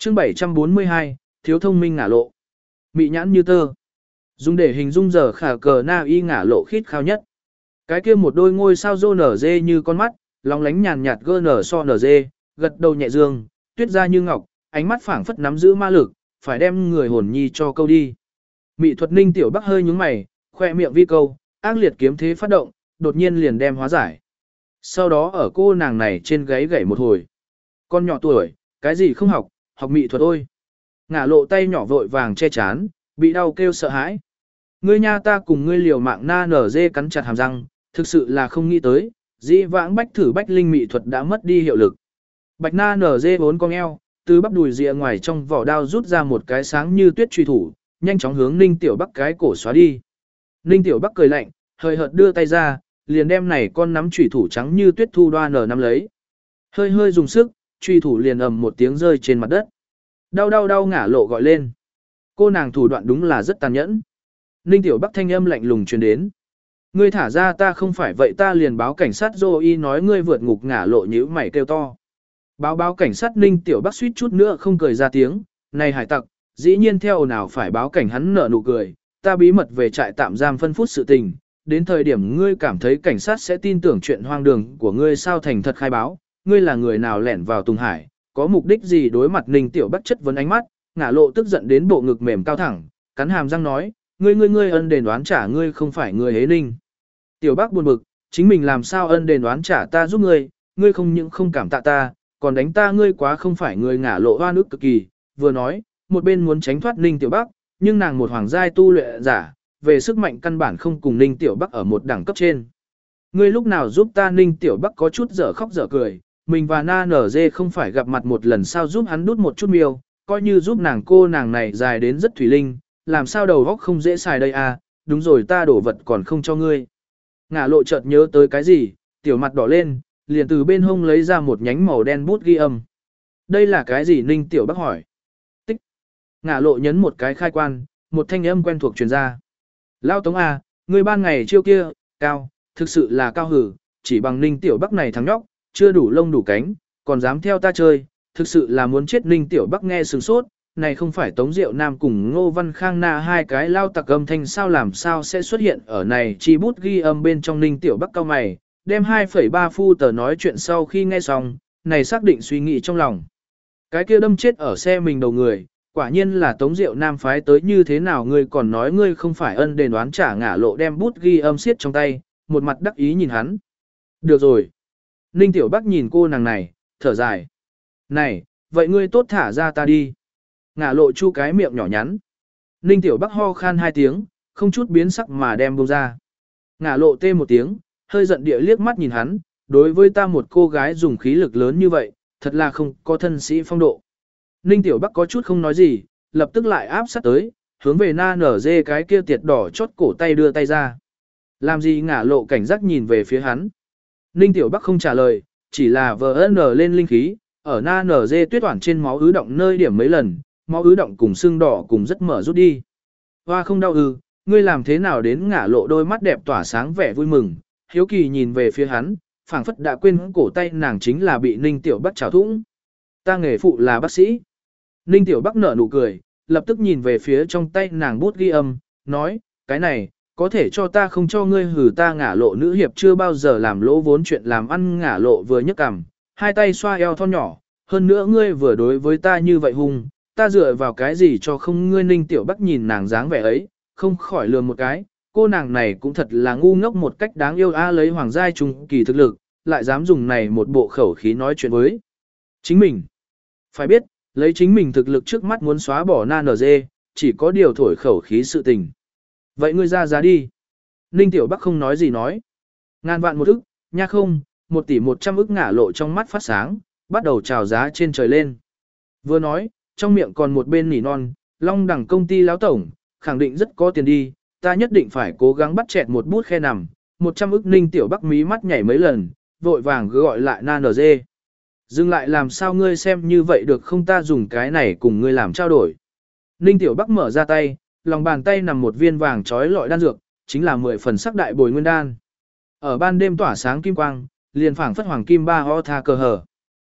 Chương 742, thiếu thông minh ngả lộ. Mị nhãn như tơ. Dùng để hình dung giờ khả cờ na y ngả lộ khít khao nhất. Cái kia một đôi ngôi sao rô nở dê như con mắt, lóng lánh nhàn nhạt gơ nở so nở dê, gật đầu nhẹ dương, tuyết ra như ngọc, ánh mắt phảng phất nắm giữ ma lực, phải đem người hồn nhi cho câu đi. Mị thuật Ninh Tiểu Bắc hơi nhướng mày, khoe miệng vi câu, ác liệt kiếm thế phát động, đột nhiên liền đem hóa giải. Sau đó ở cô nàng này trên gáy gảy một hồi. Con nhỏ tuổi, cái gì không học, học mị thuật ôi. Ngả lộ tay nhỏ vội vàng che chán, bị đau kêu sợ hãi. Ngươi nha, ta cùng ngươi liều mạng na nở dê cắn chặt hàm răng, thực sự là không nghĩ tới, dĩ vãng bách thử bách linh mị thuật đã mất đi hiệu lực. Bạch na nở dê vốn cong eo, từ bắp đùi rìa ngoài trong vỏ đao rút ra một cái sáng như tuyết truy thủ, nhanh chóng hướng Ninh Tiểu Bắc cái cổ xóa đi. Ninh Tiểu Bắc cười lạnh, hơi hợt đưa tay ra, liền đem này con nắm truy thủ trắng như tuyết thu đoan nở nắm lấy. Hơi hơi dùng sức, truy thủ liền ầm một tiếng rơi trên mặt đất. Đau đau đau ngả lộ gọi lên. Cô nàng thủ đoạn đúng là rất tàn nhẫn. Ninh Tiểu Bắc thanh âm lạnh lùng truyền đến. Ngươi thả ra ta không phải vậy ta liền báo cảnh sát Dô Y nói ngươi vượt ngục ngả lộ nhíu mày kêu to. Báo cảnh sát Ninh Tiểu Bắc suýt chút nữa không cười ra tiếng. Này hải tặc, dĩ nhiên theo nào phải báo cảnh hắn nở nụ cười. Ta bí mật về trại tạm giam phân phút sự tình. Đến thời điểm ngươi cảm thấy cảnh sát sẽ tin tưởng chuyện hoang đường của ngươi sao thành thật khai báo. Ngươi là người nào lẻn vào Tùng Hải, có mục đích gì đối mặt Ninh Tiểu Bắc chất vấn ánh mắt, ngả lộ tức giận đến bộ ngực mềm cao thẳng, cắn hàm răng nói, ngươi ân đền đoán trả ngươi không phải người hế Ninh. Tiểu Bắc buồn bực, chính mình làm sao ân đền đoán trả ta giúp ngươi không những không cảm tạ ta, còn đánh ta ngươi quá không phải người ngả lộ hoa nước cực kỳ, vừa nói, một bên muốn tránh thoát Ninh Tiểu Bắc, nhưng nàng một hoàng giai tu luyện giả, về sức mạnh căn bản không cùng Ninh Tiểu Bắc ở một đẳng cấp trên. Ngươi lúc nào giúp ta Ninh Tiểu Bắc có chút dở khóc dở cười, mình và na nở dê không phải gặp mặt một lần sao giúp hắn đút một chút miêu, coi như giúp nàng cô nàng này dài đến rất thủy linh, làm sao đầu óc không dễ xài đây à, đúng rồi ta đổ vật còn không cho ngươi. Ngả lộ chợt nhớ tới cái gì, tiểu mặt đỏ lên, liền từ bên hông lấy ra một nhánh màu đen bút ghi âm. Đây là cái gì Ninh Tiểu Bắc hỏi. Tích. Ngả lộ nhấn một cái khai quan, một thanh âm quen thuộc truyền ra. Lao Tống à, ngươi ban ngày chiêu kia, cao, thực sự là cao hử, chỉ bằng Ninh Tiểu Bắc này thằng nhóc, chưa đủ lông đủ cánh, còn dám theo ta chơi, thực sự là muốn chết. Ninh Tiểu Bắc nghe sửng sốt, này không phải Tống Diệu Nam cùng Ngô Văn Khang na hai cái lao tặc âm thanh sao làm sao sẽ xuất hiện ở này chi bút ghi âm bên trong. Ninh Tiểu Bắc cao mày, đem 2,3 phu tờ nói chuyện sau khi nghe xong, này xác định suy nghĩ trong lòng. Cái kia đâm chết ở xe mình đầu người, quả nhiên là Tống Diệu Nam phái tới như thế nào ngươi còn nói ngươi không phải ân đền đoán trả. Ngả lộ đem bút ghi âm siết trong tay, một mặt đắc ý nhìn hắn. Được rồi. Ninh Tiểu Bắc nhìn cô nàng này, thở dài. Này, vậy ngươi tốt thả ra ta đi. Ngả lộ chu cái miệng nhỏ nhắn. Ninh Tiểu Bắc ho khan hai tiếng, không chút biến sắc mà đem buông ra. Ngả lộ tê một tiếng, hơi giận địa liếc mắt nhìn hắn, đối với ta một cô gái dùng khí lực lớn như vậy, thật là không có thân sĩ phong độ. Ninh Tiểu Bắc có chút không nói gì, lập tức lại áp sát tới, hướng về na nở dê cái kia tiệt đỏ chót cổ tay đưa tay ra. Làm gì? Ngả lộ cảnh giác nhìn về phía hắn. Ninh Tiểu Bắc không trả lời, chỉ là vờ nở lên linh khí, ở na nở dê tuyết toản trên máu ứ động nơi điểm mấy lần, máu ứ động cùng xương đỏ cùng rất mở rút đi. Hoa không đau ư, ngươi làm thế nào đến? Ngả lộ đôi mắt đẹp tỏa sáng vẻ vui mừng, hiếu kỳ nhìn về phía hắn, phảng phất đã quên cổ tay nàng chính là bị Ninh Tiểu Bắc trảo thủng. Ta nghề phụ là bác sĩ. Ninh Tiểu Bắc nở nụ cười, lập tức nhìn về phía trong tay nàng bút ghi âm, nói, cái này, có thể cho ta không cho ngươi hử ta. Ngả lộ nữ hiệp chưa bao giờ làm lỗ vốn chuyện làm ăn. Ngả lộ vừa nhấc cằm, hai tay xoa eo thon nhỏ, hơn nữa ngươi vừa đối với ta như vậy hung, ta dựa vào cái gì cho không ngươi? Ninh Tiểu Bắc nhìn nàng dáng vẻ ấy, không khỏi lườm một cái, cô nàng này cũng thật là ngu ngốc một cách đáng yêu a, lấy hoàng giai trung kỳ thực lực, lại dám dùng này một bộ khẩu khí nói chuyện với chính mình. Phải biết, lấy chính mình thực lực trước mắt muốn xóa bỏ na nở dê, chỉ có điều thổi khẩu khí sự tình. Vậy ngươi ra giá đi. Ninh Tiểu Bắc không nói gì nói. Ngàn vạn một ức, nha không, 1 tỷ 100 ức. Ngả lộ trong mắt phát sáng, bắt đầu chào giá trên trời lên. Vừa nói, trong miệng còn một bên nỉ non, Long Đẳng công ty lão tổng, khẳng định rất có tiền đi, ta nhất định phải cố gắng bắt chẹt một bút khe nằm, 100 ức. Ninh Tiểu Bắc mí mắt nhảy mấy lần, vội vàng gọi lại na nở dê. Dừng lại, làm sao ngươi xem như vậy được không, ta dùng cái này cùng ngươi làm trao đổi. Ninh Tiểu Bắc mở ra tay, lòng bàn tay nằm một viên vàng trói lọi đan dược, chính là 10 phần sắc đại bồi nguyên đan. Ở ban đêm tỏa sáng kim quang, liền phảng phất hoàng kim ba ho tha cờ hở.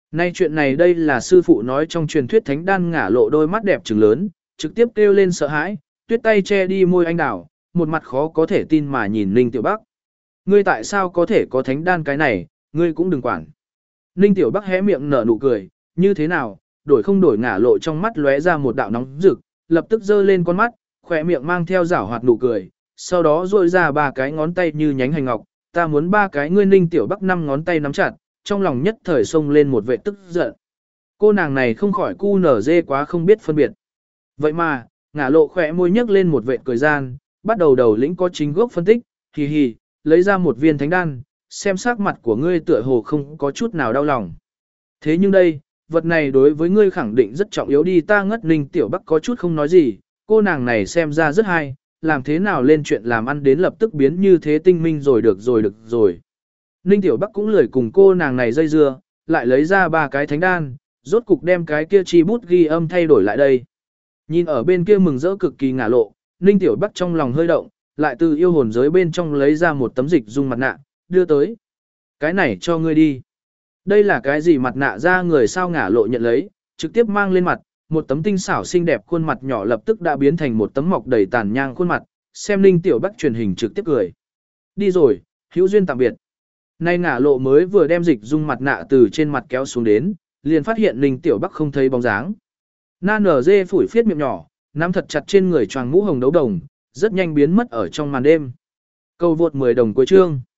Nay chuyện này đây là sư phụ nói trong truyền thuyết thánh đan ngả lộ đôi mắt đẹp trừng lớn, trực tiếp kêu lên sợ hãi, tuyết tay che đi môi anh đảo, một mặt khó có thể tin mà nhìn Ninh Tiểu Bắc. Ngươi tại sao có thể có thánh đan cái này, ngươi cũng đừng quản. Ninh Tiểu Bắc hé miệng nở nụ cười, như thế nào, đổi không đổi ngả lộ trong mắt lóe ra một đạo nóng rực, lập tức giơ lên con mắt, khỏe miệng mang theo giảo hoạt nụ cười, sau đó duỗi ra 3 cái ngón tay như nhánh hành ngọc, ta muốn 3 cái ngươi Ninh Tiểu Bắc 5 ngón tay nắm chặt, trong lòng nhất thời xông lên một vệ tức giận. Cô nàng này không khỏi cu nở dê quá không biết phân biệt. Vậy mà, ngả lộ khỏe môi nhấc lên một vệ cười gian, bắt đầu đầu lĩnh có chính gốc phân tích, hì hì, lấy ra một viên thánh đan, xem sắc mặt của ngươi tựa hồ không có chút nào đau lòng. Thế nhưng đây, vật này đối với ngươi khẳng định rất trọng yếu đi, ta ngất Ninh Tiểu Bắc có chút không nói gì, cô nàng này xem ra rất hay, làm thế nào lên chuyện làm ăn đến lập tức biến như thế tinh minh rồi được rồi. Ninh Tiểu Bắc cũng lười cùng cô nàng này dây dưa, lại lấy ra 3 cái thánh đan, rốt cục đem cái kia chi bút ghi âm thay đổi lại đây. Nhìn ở bên kia mừng rỡ cực kỳ ngả lộ, Ninh Tiểu Bắc trong lòng hơi động, lại từ yêu hồn giới bên trong lấy ra một tấm dịch dung mặt nạ, đưa tới. Cái này cho ngươi đi. Đây là cái gì mặt nạ ra người sao ngả lộ nhận lấy, trực tiếp mang lên mặt, một tấm tinh xảo xinh đẹp khuôn mặt nhỏ lập tức đã biến thành một tấm mọc đầy tàn nhang khuôn mặt, xem Ninh Tiểu Bắc truyền hình trực tiếp cười. Đi rồi, hữu duyên tạm biệt. Nay ngả lộ mới vừa đem dịch dung mặt nạ từ trên mặt kéo xuống đến, liền phát hiện Ninh Tiểu Bắc không thấy bóng dáng. Na nở dê phủi phiết miệng nhỏ, nắm thật chặt trên người choàng mũ hồng đấu đồng, rất nhanh biến mất ở trong màn đêm. Câu vượt 10 đồng cuối chương.